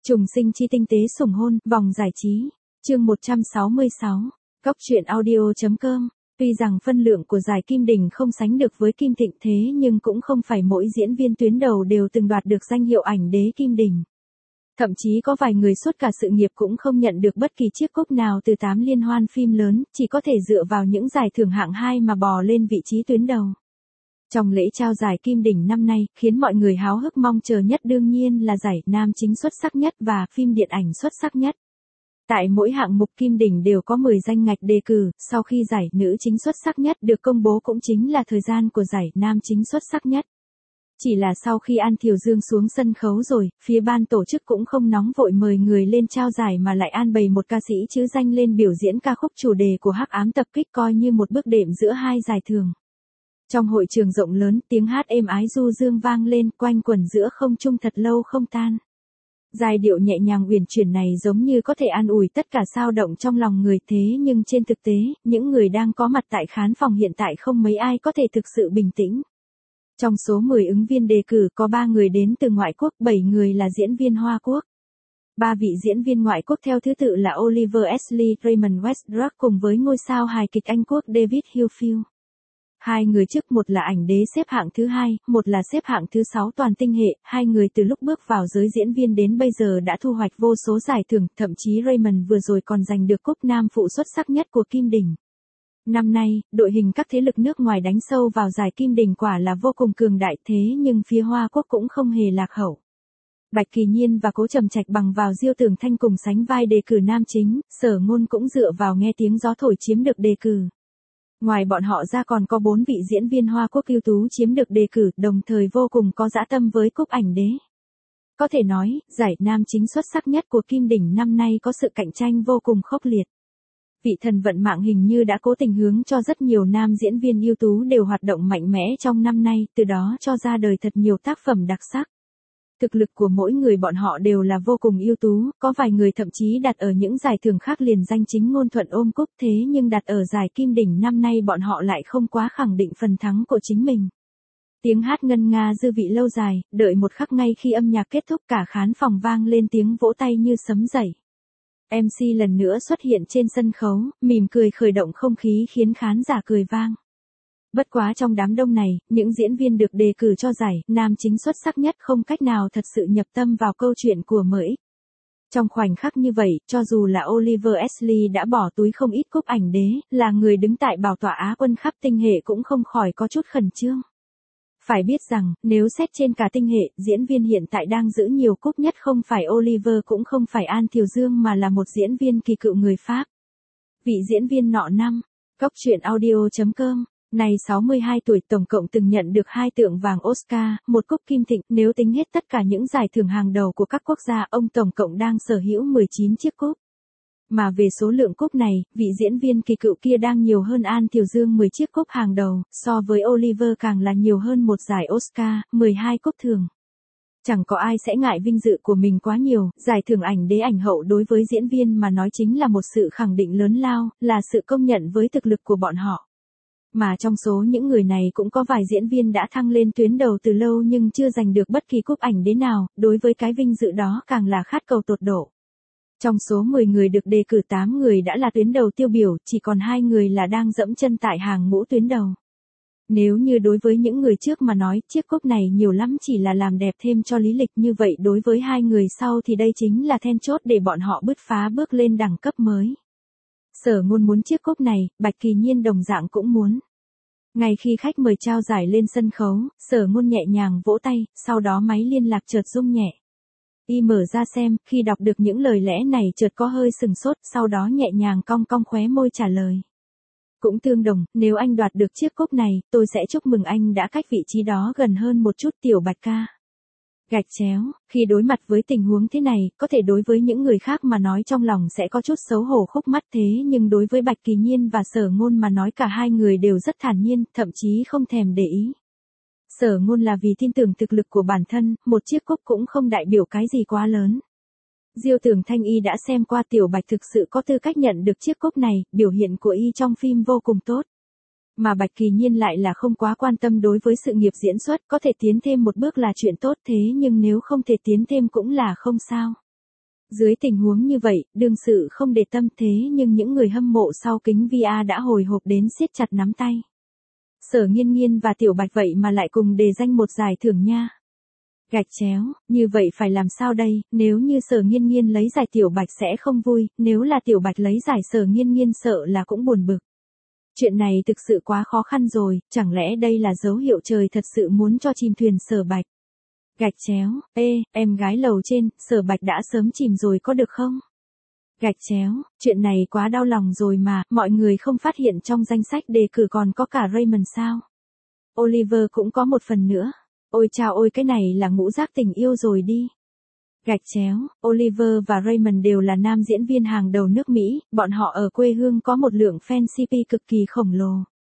Trùng sinh chi tinh tế sủng hôn, vòng giải trí. Chương 166. Góc truyện audio.com. Tuy rằng phân lượng của giải Kim Đình không sánh được với Kim Thịnh thế nhưng cũng không phải mỗi diễn viên tuyến đầu đều từng đoạt được danh hiệu ảnh đế Kim Đình. Thậm chí có vài người suốt cả sự nghiệp cũng không nhận được bất kỳ chiếc cúp nào từ 8 liên hoan phim lớn, chỉ có thể dựa vào những giải thưởng hạng 2 mà bò lên vị trí tuyến đầu. Trong lễ trao giải Kim Đình năm nay, khiến mọi người háo hức mong chờ nhất đương nhiên là giải nam chính xuất sắc nhất và phim điện ảnh xuất sắc nhất. Tại mỗi hạng mục Kim Đình đều có 10 danh ngạch đề cử, sau khi giải nữ chính xuất sắc nhất được công bố cũng chính là thời gian của giải nam chính xuất sắc nhất. Chỉ là sau khi An Thiều Dương xuống sân khấu rồi, phía ban tổ chức cũng không nóng vội mời người lên trao giải mà lại an bày một ca sĩ chữ danh lên biểu diễn ca khúc chủ đề của Hắc Ám Tập Kích coi như một bước đệm giữa hai giải thưởng. Trong hội trường rộng lớn, tiếng hát êm ái du dương vang lên, quanh quẩn giữa không trung thật lâu không tan. Giai điệu nhẹ nhàng uyển chuyển này giống như có thể an ủi tất cả xao động trong lòng người, thế nhưng trên thực tế, những người đang có mặt tại khán phòng hiện tại không mấy ai có thể thực sự bình tĩnh. Trong số 10 ứng viên đề cử có 3 người đến từ ngoại quốc, 7 người là diễn viên Hoa Quốc. 3 vị diễn viên ngoại quốc theo thứ tự là Oliver Ashley, Raymond Westbrook cùng với ngôi sao hài kịch Anh quốc David Hillfield. Hai người trước, một là ảnh đế xếp hạng thứ 2, một là xếp hạng thứ 6 toàn tinh hệ, hai người từ lúc bước vào giới diễn viên đến bây giờ đã thu hoạch vô số giải thưởng, thậm chí Raymond vừa rồi còn giành được cúp nam phụ xuất sắc nhất của Kim Đình. Năm nay, đội hình các thế lực nước ngoài đánh sâu vào giải Kim Đình quả là vô cùng cường đại, thế nhưng phía Hoa Quốc cũng không hề lạc hậu. Bạch Kỳ Nhiên và Cố Trầm Trạch bằng vào Diêu Tường Thanh cùng sánh vai đề cử nam chính, Sở Ngôn cũng dựa vào Nghe Tiếng Gió Thổi chiếm được đề cử. Ngoài bọn họ ra còn có 4 vị diễn viên Hoa Quốc ưu tú chiếm được đề cử, đồng thời vô cùng có dã tâm với cúp ảnh đế. Có thể nói, giải nam chính xuất sắc nhất của Kim Đình năm nay có sự cạnh tranh vô cùng khốc liệt. Vị thần vận mạng hình như đã cố tình hướng cho rất nhiều nam diễn viên ưu tú đều hoạt động mạnh mẽ trong năm nay, từ đó cho ra đời thật nhiều tác phẩm đặc sắc. Thực lực của mỗi người bọn họ đều là vô cùng ưu tú, có vài người thậm chí đặt ở những giải thưởng khác liền danh chính ngôn thuận ôm cúp, thế nhưng đặt ở giải Kim Đình năm nay bọn họ lại không quá khẳng định phần thắng của chính mình. Tiếng hát ngân nga dư vị lâu dài, đợi một khắc ngay khi âm nhạc kết thúc cả khán phòng vang lên tiếng vỗ tay như sấm dậy. MC lần nữa xuất hiện trên sân khấu, mỉm cười khởi động không khí khiến khán giả cười vang. Bất quá trong đám đông này, những diễn viên được đề cử cho giải nam chính xuất sắc nhất không cách nào thật sự nhập tâm vào câu chuyện của MX. Trong khoảnh khắc như vậy, cho dù là Oliver Ashley đã bỏ túi không ít cúp ảnh đế, là người đứng tại bảo tọa Á quân khắp tinh hệ cũng không khỏi có chút khẩn trương. Phải biết rằng, nếu xét trên cả tinh hệ, diễn viên hiện tại đang giữ nhiều cúp nhất không phải Oliver cũng không phải An Thiều Dương mà là một diễn viên kỳ cựu người Pháp. Vị diễn viên nọ năm. Góc truyện audio.com. Này 62 tuổi tổng cộng từng nhận được 2 tượng vàng Oscar, 1 cúp Kim Thịnh, nếu tính hết tất cả những giải thưởng hàng đầu của các quốc gia, ông tổng cộng đang sở hữu 19 chiếc cúp. Mà về số lượng cúp này, vị diễn viên kỳ cựu kia đang nhiều hơn An Thiều Dương 10 chiếc cúp hàng đầu, so với Oliver càng là nhiều hơn một giải Oscar, 12 cúp thường. Chẳng có ai sẽ ngại vinh dự của mình quá nhiều, giải thưởng ảnh đế ảnh hậu đối với diễn viên mà nói chính là một sự khẳng định lớn lao, là sự công nhận với thực lực của bọn họ. Mà trong số những người này cũng có vài diễn viên đã thăng lên tuyến đầu từ lâu nhưng chưa giành được bất kỳ cúp ảnh đế nào, đối với cái vinh dự đó càng là khát cầu tột độ. Trong số 10 người được đề cử 8 người đã là tuyến đầu tiêu biểu, chỉ còn 2 người là đang dẫm chân tại hàng ngũ tuyến đầu. Nếu như đối với những người trước mà nói, chiếc cúp này nhiều lắm chỉ là làm đẹp thêm cho lý lịch, như vậy đối với 2 người sau thì đây chính là then chốt để bọn họ bứt phá bước lên đẳng cấp mới. Sở Ngôn muốn chiếc cúp này, Bạch Kỳ Nhiên đồng dạng cũng muốn. Ngay khi khách mời trao giải lên sân khấu, Sở Ngôn nhẹ nhàng vỗ tay, sau đó máy liên lạc chợt rung nhẹ. Y mở ra xem, khi đọc được những lời lẽ này chợt có hơi sừng sốt, sau đó nhẹ nhàng cong cong khóe môi trả lời. Cũng tương đồng, nếu anh đoạt được chiếc cúp này, tôi sẽ chúc mừng anh đã cách vị trí đó gần hơn một chút Tiểu Bạch ca. Gạch chéo, khi đối mặt với tình huống thế này, có thể đối với những người khác mà nói trong lòng sẽ có chút xấu hổ khúc mắt, thế nhưng đối với Bạch Kỳ Nhiên và Sở Ngôn mà nói cả hai người đều rất thản nhiên, thậm chí không thèm để ý. Sở Ngôn là vì tin tưởng thực lực của bản thân, một chiếc cúp cũng không đại biểu cái gì quá lớn. Diêu Tường Thanh y đã xem qua Tiểu Bạch thực sự có tư cách nhận được chiếc cúp này, biểu hiện của y trong phim vô cùng tốt. Mà Bạch Kỳ Nhiên lại là không quá quan tâm đối với sự nghiệp diễn xuất, có thể tiến thêm một bước là chuyện tốt, thế nhưng nếu không thể tiến thêm cũng là không sao. Dưới tình huống như vậy, đương sự không để tâm thế nhưng những người hâm mộ sau kính VR đã hồi hộp đến siết chặt nắm tay. Sở Nghiên Nghiên và Tiểu Bạch vậy mà lại cùng đề danh một giải thưởng nha. Gạch chéo, như vậy phải làm sao đây, nếu như Sở Nghiên Nghiên lấy giải Tiểu Bạch sẽ không vui, nếu là Tiểu Bạch lấy giải Sở Nghiên Nghiên sợ là cũng buồn bực. Chuyện này thực sự quá khó khăn rồi, chẳng lẽ đây là dấu hiệu trời thật sự muốn cho chìm thuyền Sở Bạch. Gạch chéo, em gái lầu trên, Sở Bạch đã sớm chìm rồi có được không? Gạch chéo, chuyện này quá đau lòng rồi mà, mọi người không phát hiện trong danh sách đề cử còn có cả Raymond sao? Oliver cũng có một phần nữa. Ôi chao ôi cái này là ngũ giác tình yêu rồi đi. Gạch chéo, Oliver và Raymond đều là nam diễn viên hàng đầu nước Mỹ, bọn họ ở quê hương có một lượng fan CP cực kỳ khổng lồ.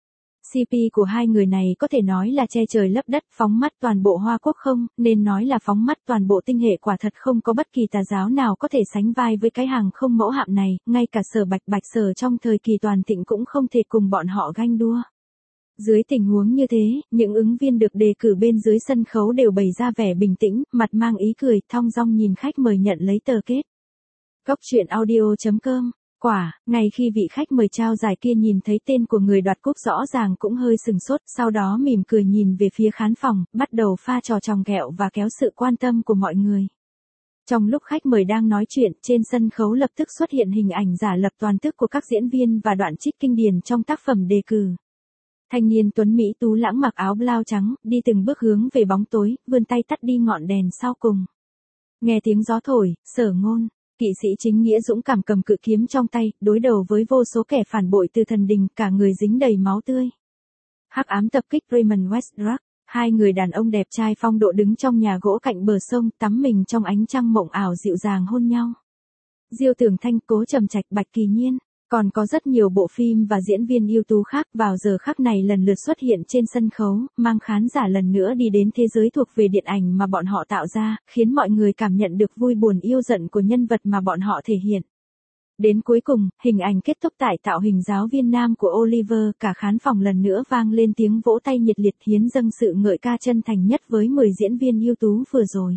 CP của hai người này có thể nói là che trời lấp đất, phóng mắt toàn bộ Hoa Quốc không, nên nói là phóng mắt toàn bộ tinh hệ, quả thật không có bất kỳ tà giáo nào có thể sánh vai với cái hàng không mẫu hạm này, ngay cả Sở Bạch Sở trong thời kỳ toàn thịnh cũng không thể cùng bọn họ ganh đua. Dưới tình huống như thế, những ứng viên được đề cử bên dưới sân khấu đều bày ra vẻ bình tĩnh, mặt mang ý cười, thong dong nhìn khách mời nhận lấy tờ kết. Cốc truyện audio.com. Quả, ngay khi vị khách mời trao giải kia nhìn thấy tên của người đoạt cúp rõ ràng cũng hơi sừng sốt, sau đó mỉm cười nhìn về phía khán phòng, bắt đầu pha trò chòng ghẹo và kéo sự quan tâm của mọi người. Trong lúc khách mời đang nói chuyện, trên sân khấu lập tức xuất hiện hình ảnh giả lập toàn thức của các diễn viên và đoạn trích kinh điển trong tác phẩm đề cử. Thanh niên tuấn Mỹ tú lãng mặc áo blau trắng, đi từng bước hướng về bóng tối, vươn tay tắt đi ngọn đèn sau cùng. Nghe tiếng gió thổi, Sở Ngôn, kỵ sĩ chính nghĩa dũng cảm cầm cự kiếm trong tay, đối đầu với vô số kẻ phản bội từ thần đình, cả người dính đầy máu tươi. Hắc ám tập kích Raymond Westbrook, hai người đàn ông đẹp trai phong độ đứng trong nhà gỗ cạnh bờ sông, tắm mình trong ánh trăng mộng ảo dịu dàng hôn nhau. Diêu Tường Thanh, Cố Trầm Trạch, Bạch Kỳ Nhiên. Còn có rất nhiều bộ phim và diễn viên ưu tú khác vào giờ khắc này lần lượt xuất hiện trên sân khấu, mang khán giả lần nữa đi đến thế giới thuộc về điện ảnh mà bọn họ tạo ra, khiến mọi người cảm nhận được vui buồn yêu giận của nhân vật mà bọn họ thể hiện. Đến cuối cùng, hình ảnh kết thúc tại tạo hình giáo viên nam của Oliver, cả khán phòng lần nữa vang lên tiếng vỗ tay nhiệt liệt hiến dâng sự ngợi ca chân thành nhất với 10 diễn viên ưu tú vừa rồi.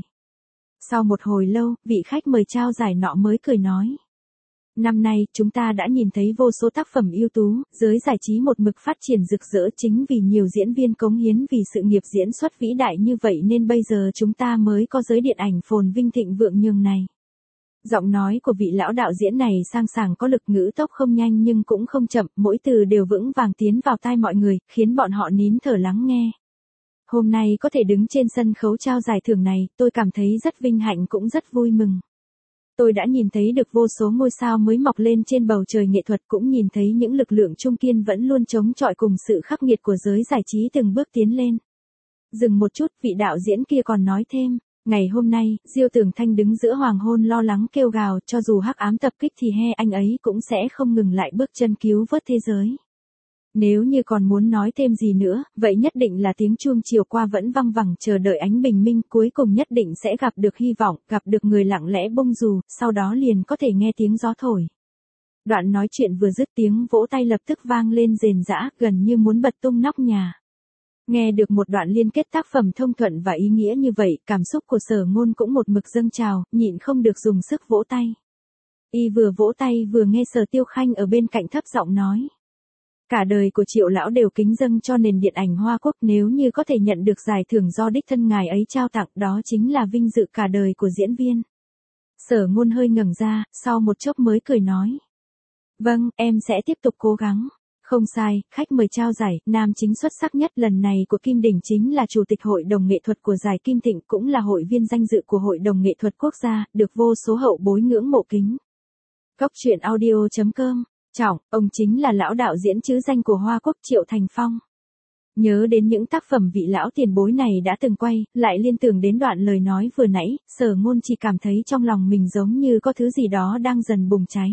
Sau một hồi lâu, vị khách mời trao giải nọ mới cười nói. Năm nay, chúng ta đã nhìn thấy vô số tác phẩm ưu tú, giới giải trí một mực phát triển rực rỡ chính vì nhiều diễn viên cống hiến vì sự nghiệp diễn xuất vĩ đại như vậy nên bây giờ chúng ta mới có giới điện ảnh phồn vinh thịnh vượng nhường này. Giọng nói của vị lão đạo diễn này sang sảng có lực, ngữ tốc không nhanh nhưng cũng không chậm, mỗi từ đều vững vàng tiến vào tai mọi người, khiến bọn họ nín thở lắng nghe. Hôm nay có thể đứng trên sân khấu trao giải thưởng này, tôi cảm thấy rất vinh hạnh cũng rất vui mừng. Tôi đã nhìn thấy được vô số ngôi sao mới mọc lên trên bầu trời nghệ thuật, cũng nhìn thấy những lực lượng trung kiên vẫn luôn chống chọi cùng sự khắc nghiệt của giới giải trí từng bước tiến lên. Dừng một chút, vị đạo diễn kia còn nói thêm, ngày hôm nay, Diêu Tường Thanh đứng giữa hoàng hôn lo lắng kêu gào, cho dù hắc ám tập kích thì anh ấy cũng sẽ không ngừng lại bước chân cứu vớt thế giới. Nếu như còn muốn nói thêm gì nữa, vậy nhất định là tiếng chuông chiều qua vẫn văng vẳng chờ đợi ánh bình minh, cuối cùng nhất định sẽ gặp được hy vọng, gặp được người lặng lẽ bông dù, sau đó liền có thể nghe tiếng gió thổi. Đoạn nói chuyện vừa dứt tiếng vỗ tay lập tức vang lên rền rã, gần như muốn bật tung nóc nhà. Nghe được một đoạn liên kết tác phẩm thông thuận và ý nghĩa như vậy, cảm xúc của Sở Ngôn cũng một mực dâng trào, nhịn không được dùng sức vỗ tay. Y vừa vỗ tay vừa nghe Sở Tiêu Khanh ở bên cạnh thấp giọng nói. Cả đời của Triệu lão đều kính dâng cho nền điện ảnh Hoa Quốc, nếu như có thể nhận được giải thưởng do đích thân ngài ấy trao tặng, đó chính là vinh dự cả đời của diễn viên. Sở Ngôn hơi ngẩng ra, sau một chốc mới cười nói. Vâng, em sẽ tiếp tục cố gắng. Không sai, khách mời trao giải, nam chính xuất sắc nhất lần này của Kim Đình chính là Chủ tịch Hội đồng Nghệ thuật của giải Kim Thịnh, cũng là hội viên danh dự của Hội đồng Nghệ thuật Quốc gia, được vô số hậu bối ngưỡng mộ kính. Cốc truyện audio.com. Trọng, ông chính là lão đạo diễn trứ danh của Hoa Quốc Triệu Thành Phong. Nhớ đến những tác phẩm vị lão tiền bối này đã từng quay, lại liên tưởng đến đoạn lời nói vừa nãy, Sở Ngôn chỉ cảm thấy trong lòng mình giống như có thứ gì đó đang dần bùng cháy.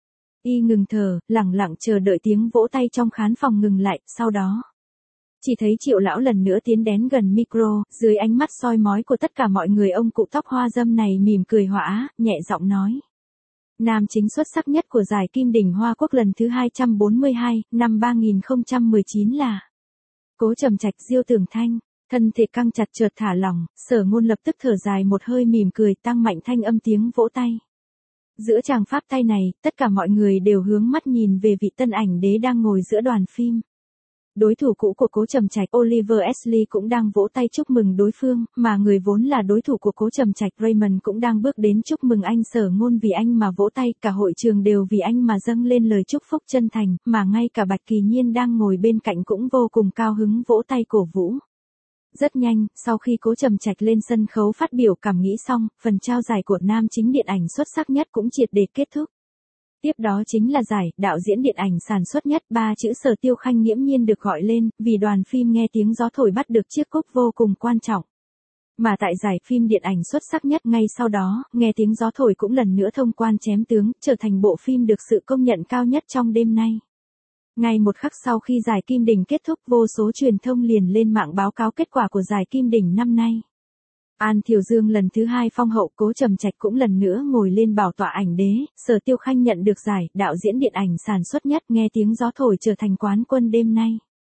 Y ngừng thở, lặng lặng chờ đợi tiếng vỗ tay trong khán phòng ngừng lại, sau đó. Chỉ thấy Triệu lão lần nữa tiến đến gần micro, dưới ánh mắt soi mói của tất cả mọi người ông cụ tóc hoa dâm này mỉm cười hỏa, nhẹ giọng nói. Nam chính xuất sắc nhất của giải Kim Đình Hoa Quốc lần thứ 242, năm 2019 là Cố Trầm Trạch, Diêu Tường Thanh. Thân thể căng chặt chợt thả lỏng, Sở Ngôn lập tức thở dài một hơi mỉm cười tăng mạnh thanh âm tiếng vỗ tay. Giữa tràng pháp tay này, tất cả mọi người đều hướng mắt nhìn về vị tân ảnh đế đang ngồi giữa đoàn phim. Đối thủ cũ của Cố Trầm Trạch Oliver Ashley cũng đang vỗ tay chúc mừng đối phương, mà người vốn là đối thủ của Cố Trầm Trạch Raymond cũng đang bước đến chúc mừng anh Sở Ngôn vì anh mà vỗ tay, cả hội trường đều vì anh mà dâng lên lời chúc phúc chân thành, mà ngay cả Bạch Kỳ Nhiên đang ngồi bên cạnh cũng vô cùng cao hứng vỗ tay cổ vũ. Rất nhanh, sau khi Cố Trầm Trạch lên sân khấu phát biểu cảm nghĩ xong, phần trao giải của nam chính điện ảnh xuất sắc nhất cũng triệt để kết thúc. Tiếp đó chính là giải đạo diễn điện ảnh sản xuất nhất, 3 chữ Sở Tiêu Khanh nghiễm nhiên được gọi lên, vì đoàn phim Nghe Tiếng Gió Thổi bắt được chiếc cúp vô cùng quan trọng. Mà tại giải phim điện ảnh xuất sắc nhất ngay sau đó, Nghe Tiếng Gió Thổi cũng lần nữa thông quan chém tướng, trở thành bộ phim được sự công nhận cao nhất trong đêm nay. Ngay một khắc sau khi giải Kim Đình kết thúc, vô số truyền thông liền lên mạng báo cáo kết quả của giải Kim Đình năm nay. An Thiều Dương lần thứ 2 phong hậu, Cố Trầm Trạch cũng lần nữa ngồi lên bảo tọa ảnh đế, Sở Tiêu Khanh nhận được giải đạo diễn điện ảnh sản xuất nhất, Nghe Tiếng Gió Thổi trở thành quán quân đêm nay.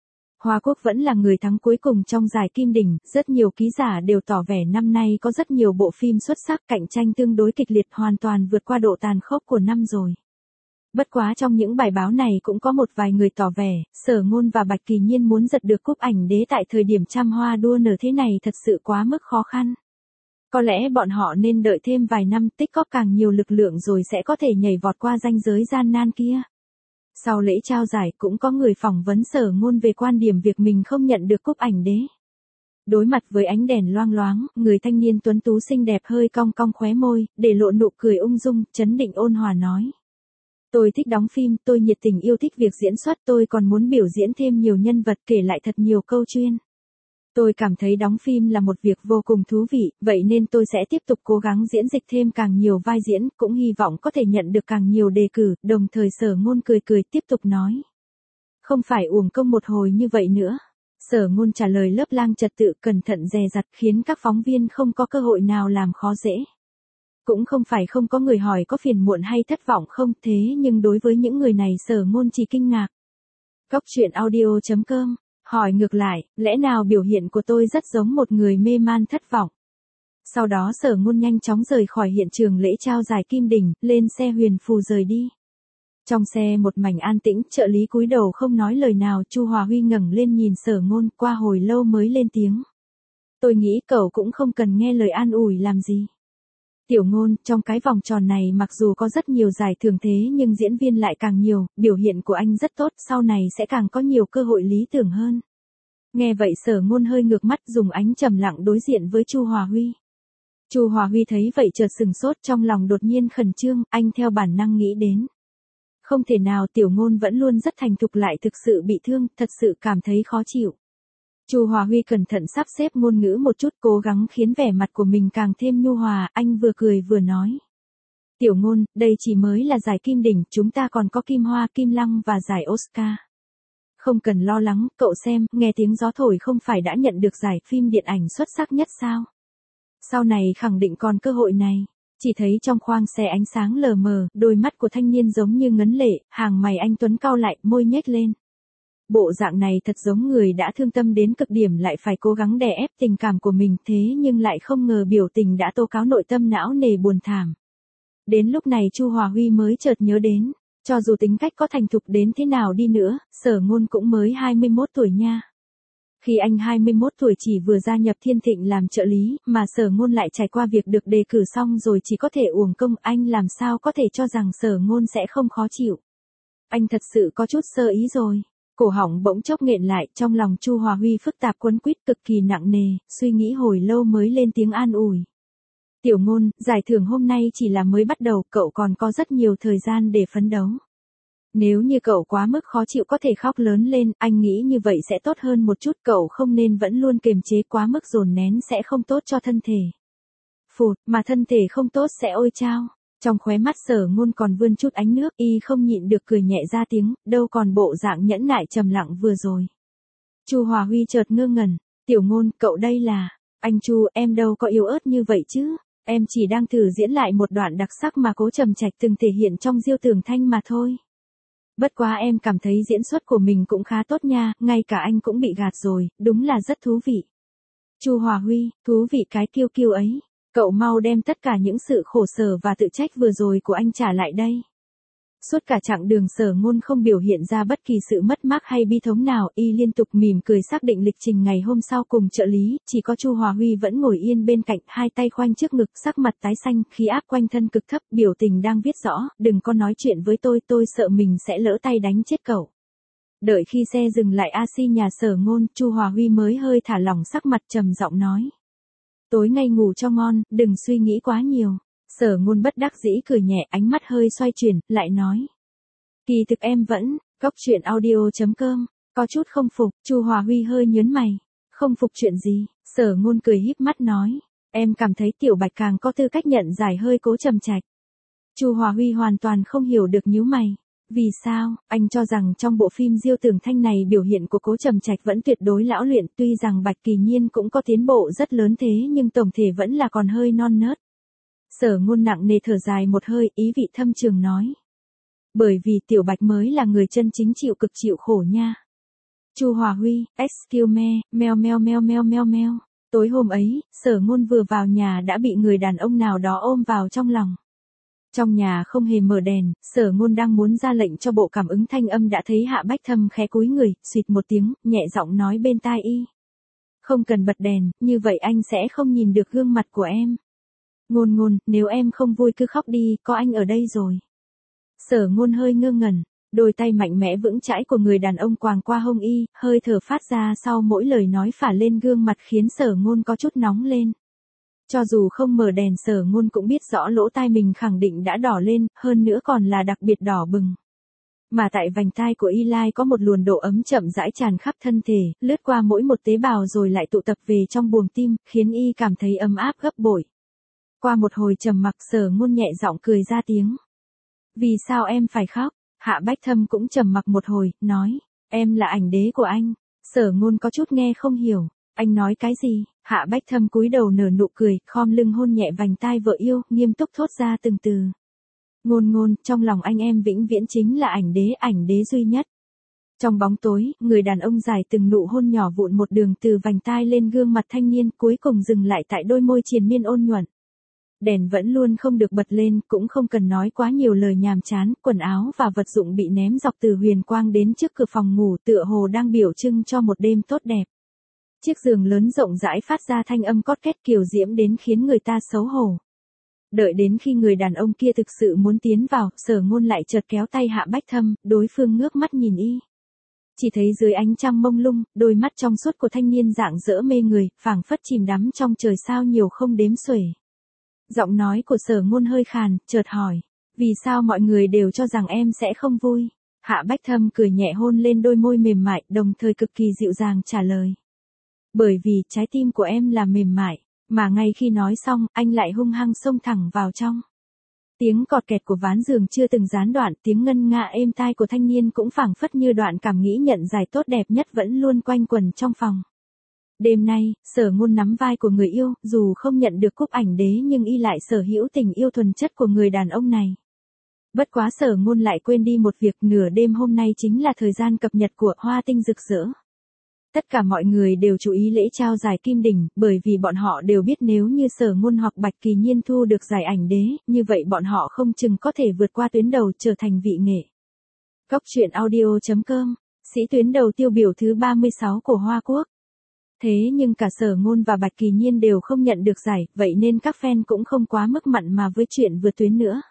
Hoa Quốc vẫn là người thắng cuối cùng trong giải Kim Đình, rất nhiều ký giả đều tỏ vẻ năm nay có rất nhiều bộ phim xuất sắc, cạnh tranh tương đối kịch liệt, hoàn toàn vượt qua độ tàn khốc của năm rồi. Bất quá trong những bài báo này cũng có một vài người tỏ vẻ, Sở Ngôn và Bạch Kỳ Nhiên muốn giật được cúp ảnh đế tại thời điểm trăm hoa đua nở thế này thật sự quá mức khó khăn. Có lẽ bọn họ nên đợi thêm vài năm, tích góp càng nhiều lực lượng rồi sẽ có thể nhảy vọt qua ranh giới gian nan kia. Sau lễ trao giải cũng có người phỏng vấn Sở Ngôn về quan điểm việc mình không nhận được cúp ảnh đế. Đối mặt với ánh đèn loang loáng, người thanh niên tuấn tú xinh đẹp hơi cong cong khóe môi, để lộ nụ cười ung dung, trấn định ôn hòa nói. Tôi thích đóng phim, tôi nhiệt tình yêu thích việc diễn xuất, tôi còn muốn biểu diễn thêm nhiều nhân vật, kể lại thật nhiều câu chuyện. Tôi cảm thấy đóng phim là một việc vô cùng thú vị, vậy nên tôi sẽ tiếp tục cố gắng diễn dịch thêm càng nhiều vai diễn, cũng hy vọng có thể nhận được càng nhiều đề cử, đồng thời Sở Ngôn cười cười tiếp tục nói. Không phải uổng công một hồi như vậy nữa. Sở Ngôn trả lời lớp lang trật tự, cẩn thận dè dặt, khiến các phóng viên không có cơ hội nào làm khó dễ. Cũng không phải không có người hỏi có phiền muộn hay thất vọng không, thế nhưng đối với những người này Sở Ngôn chỉ kinh ngạc. Góc truyện audio.com hỏi ngược lại, lẽ nào biểu hiện của tôi rất giống một người mê man thất vọng? Sau đó Sở Ngôn nhanh chóng rời khỏi hiện trường lễ trao giải Kim Đình, lên xe huyền phù rời đi. Trong xe một mảnh an tĩnh, trợ lý cúi đầu không nói lời nào, Chu Hòa Huy ngẩng lên nhìn Sở Ngôn, qua hồi lâu mới lên tiếng. Tôi nghĩ cậu cũng không cần nghe lời an ủi làm gì. Tiểu Ngôn, trong cái vòng tròn này mặc dù có rất nhiều giải thưởng thế nhưng diễn viên lại càng nhiều, biểu hiện của anh rất tốt, sau này sẽ càng có nhiều cơ hội lý tưởng hơn. Nghe vậy Sở Ngôn hơi ngược mắt, dùng ánh trầm lặng đối diện với Chu Hòa Huy. Chu Hòa Huy thấy vậy chợt sừng sốt, trong lòng đột nhiên khẩn trương, anh theo bản năng nghĩ đến. Không thể nào, Tiểu Ngôn vẫn luôn rất thành thục lại thực sự bị thương, thật sự cảm thấy khó chịu. Chu Hòa Huy cẩn thận sắp xếp ngôn ngữ một chút, cố gắng khiến vẻ mặt của mình càng thêm nhu hòa, anh vừa cười vừa nói. Tiểu Ngôn, đây chỉ mới là giải Kim Đình, chúng ta còn có Kim Hoa, Kim Lăng và giải Oscar. Không cần lo lắng, cậu xem, Nghe Tiếng Gió Thổi không phải đã nhận được giải phim điện ảnh xuất sắc nhất sao? Sau này khẳng định còn cơ hội này. Chỉ thấy trong khoang xe ánh sáng lờ mờ, đôi mắt của thanh niên giống như ngấn lệ, hàng mày anh tuấn cau lại, môi nhếch lên. Bộ dạng này thật giống người đã thương tâm đến cực điểm lại phải cố gắng đè ép tình cảm của mình, thế nhưng lại không ngờ biểu tình đã tố cáo nội tâm não nề buồn thảm. Đến lúc này Chu Hòa Huy mới chợt nhớ đến, cho dù tính cách có thành thục đến thế nào đi nữa, Sở Ngôn cũng mới 21 tuổi nha. Khi anh 21 tuổi chỉ vừa gia nhập Thiên Thịnh làm trợ lý, mà Sở Ngôn lại trải qua việc được đề cử xong rồi chỉ có thể uổng công, anh làm sao có thể cho rằng Sở Ngôn sẽ không khó chịu. Anh thật sự có chút sơ ý rồi. Cổ họng bỗng chốc nghẹn lại, trong lòng Chu Hòa Huy phức tạp quấn quýt cực kỳ nặng nề, suy nghĩ hồi lâu mới lên tiếng an ủi. Tiểu Ngôn, giải thưởng hôm nay chỉ là mới bắt đầu, cậu còn có rất nhiều thời gian để phấn đấu. Nếu như cậu quá mức khó chịu có thể khóc lớn lên, anh nghĩ như vậy sẽ tốt hơn một chút, cậu không nên vẫn luôn kiềm chế quá mức dồn nén sẽ không tốt cho thân thể. Phụt, mà thân thể không tốt sẽ ôi chao. Trong khóe mắt Sở Ngôn còn vươn chút ánh nước, y không nhịn được cười nhẹ ra tiếng, đâu còn bộ dạng nhẫn nại trầm lặng vừa rồi. Chu Hòa Huy chợt ngơ ngẩn, Tiểu Ngôn, cậu đây là, anh Chu, em đâu có yếu ớt như vậy chứ, em chỉ đang thử diễn lại một đoạn đặc sắc mà Cố Trầm Trạch từng thể hiện trong Diêu Tường Thanh mà thôi. Bất quá em cảm thấy diễn xuất của mình cũng khá tốt nha, ngay cả anh cũng bị gạt rồi, đúng là rất thú vị. Chu Hòa Huy, thú vị cái kiêu kiêu ấy. Cậu mau đem tất cả những sự khổ sở và tự trách vừa rồi của anh trả lại đây. Suốt cả chặng đường Sở Ngôn không biểu hiện ra bất kỳ sự mất mát hay bi thống nào, y liên tục mỉm cười xác định lịch trình ngày hôm sau cùng trợ lý, chỉ có Chu Hòa Huy vẫn ngồi yên bên cạnh, hai tay khoanh trước ngực, sắc mặt tái xanh, khí áp quanh thân cực thấp, biểu tình đang viết rõ, đừng có nói chuyện với tôi sợ mình sẽ lỡ tay đánh chết cậu. Đợi khi xe dừng lại AC nhà Sở Ngôn, Chu Hòa Huy mới hơi thả lỏng sắc mặt trầm giọng nói. Tối nay ngủ cho ngon, đừng suy nghĩ quá nhiều. Sở Ngôn bất đắc dĩ cười nhẹ, ánh mắt hơi xoay chuyển, lại nói. Kỳ thực em vẫn, Cóc Truyện Audio.com, có chút không phục, Chu Hòa Huy hơi nhớn mày. Không phục chuyện gì? Sở Ngôn cười híp mắt nói. Em cảm thấy Tiểu Bạch càng có tư cách nhận giải hơi Cố Trầm Trạch. Chu Hòa Huy hoàn toàn không hiểu được nhíu mày. Vì sao? Anh cho rằng trong bộ phim Diêu Tưởng Thanh này biểu hiện của Cố Trầm Trạch vẫn tuyệt đối lão luyện, tuy rằng Bạch Kỳ Nhiên cũng có tiến bộ rất lớn thế nhưng tổng thể vẫn là còn hơi non nớt. Sở Ngôn nặng nề thở dài một hơi, ý vị thâm trường nói. Bởi vì Tiểu Bạch mới là người chân chính chịu cực chịu khổ nha. Chu Hòa Huy, excuse me, meo meo meo meo meo meo. Tối hôm ấy, Sở Ngôn vừa vào nhà đã bị người đàn ông nào đó ôm vào trong lòng. Trong nhà không hề mở đèn, Sở Ngôn đang muốn ra lệnh cho bộ cảm ứng thanh âm đã thấy Hạ Bách Thâm khẽ cúi người, xuyệt một tiếng, nhẹ giọng nói bên tai y. Không cần bật đèn, như vậy anh sẽ không nhìn được gương mặt của em. Ngôn Ngôn, nếu em không vui cứ khóc đi, có anh ở đây rồi. Sở Ngôn hơi ngơ ngẩn, đôi tay mạnh mẽ vững chãi của người đàn ông quàng qua hông y, hơi thở phát ra sau mỗi lời nói phả lên gương mặt khiến Sở Ngôn có chút nóng lên. Cho dù không mở đèn, Sở Ngôn cũng biết rõ lỗ tai mình khẳng định đã đỏ lên, hơn nữa còn là đặc biệt đỏ bừng. Mà tại vành tai của y lai có một luồng độ ấm chậm rãi tràn khắp thân thể, lướt qua mỗi một tế bào rồi lại tụ tập về trong buồng tim, khiến y cảm thấy ấm áp gấp bội. Qua một hồi trầm mặc, Sở Ngôn nhẹ giọng cười ra tiếng. Vì sao em phải khóc? Hạ Bách Thâm cũng trầm mặc một hồi, nói. Em là ảnh đế của anh. Sở Ngôn có chút nghe không hiểu. Anh nói cái gì? Hạ Bách Thâm cúi đầu nở nụ cười, khom lưng hôn nhẹ vành tai vợ yêu, nghiêm túc thốt ra từng từ. Ngôn Ngôn, trong lòng anh em vĩnh viễn chính là ảnh đế duy nhất. Trong bóng tối, người đàn ông dài từng nụ hôn nhỏ vụn một đường từ vành tai lên gương mặt thanh niên, cuối cùng dừng lại tại đôi môi triền miên ôn nhuận. Đèn vẫn luôn không được bật lên, cũng không cần nói quá nhiều lời nhàm chán, quần áo và vật dụng bị ném dọc từ huyền quang đến trước cửa phòng ngủ, tựa hồ đang biểu trưng cho một đêm tốt đẹp. Chiếc giường lớn rộng rãi phát ra thanh âm cót két kiều diễm đến khiến người ta xấu hổ. Đợi đến khi người đàn ông kia thực sự muốn tiến vào, Sở Ngôn lại chợt kéo tay Hạ Bách Thâm, đối phương ngước mắt nhìn y. Chỉ thấy dưới ánh trăng mông lung, đôi mắt trong suốt của thanh niên rạng rỡ mê người, phảng phất chìm đắm trong trời sao nhiều không đếm xuể. Giọng nói của Sở Ngôn hơi khàn, chợt hỏi. Vì sao mọi người đều cho rằng em sẽ không vui? Hạ Bách Thâm cười nhẹ hôn lên đôi môi mềm mại, đồng thời cực kỳ dịu dàng trả lời. Bởi vì trái tim của em là mềm mại, mà ngay khi nói xong, anh lại hung hăng xông thẳng vào trong. Tiếng cọt kẹt của ván giường chưa từng gián đoạn, tiếng ngân nga êm tai của thanh niên cũng phảng phất như đoạn cảm nghĩ nhận giải tốt đẹp nhất vẫn luôn quanh quẩn trong phòng. Đêm nay, Sở Ngôn nắm vai của người yêu, dù không nhận được cúp ảnh đế nhưng y lại sở hữu tình yêu thuần chất của người đàn ông này. Bất quá Sở Ngôn lại quên đi một việc, nửa đêm hôm nay chính là thời gian cập nhật của Hoa Tinh Rực Rỡ. Tất cả mọi người đều chú ý lễ trao giải Kim Đỉnh, bởi vì bọn họ đều biết nếu như Sở Ngôn hoặc Bạch Kỳ Nhiên thu được giải ảnh đế, như vậy bọn họ không chừng có thể vượt qua tuyến đầu trở thành vị nghệ. Cóc Truyện Audio.com, sĩ tuyến đầu tiêu biểu thứ 36 của Hoa Quốc. Thế nhưng cả Sở Ngôn và Bạch Kỳ Nhiên đều không nhận được giải, vậy nên các fan cũng không quá mức mặn mà với chuyện vượt tuyến nữa.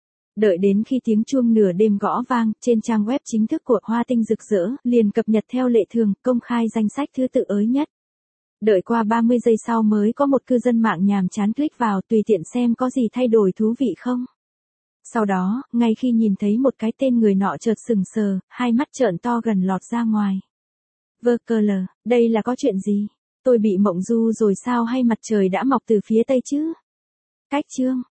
Đợi đến khi tiếng chuông nửa đêm gõ vang, trên trang web chính thức của Hoa Tinh Rực Rỡ, liền cập nhật theo lệ thường, công khai danh sách thứ tự ới nhất. Đợi qua 30 giây sau mới có một cư dân mạng nhàm chán click vào tùy tiện xem có gì thay đổi thú vị không. Sau đó, ngay khi nhìn thấy một cái tên người nọ chợt sừng sờ, hai mắt trợn to gần lọt ra ngoài. Vơ cơ lờ, đây là có chuyện gì? Tôi bị mộng du rồi sao hay mặt trời đã mọc từ phía tây chứ? Cách chương.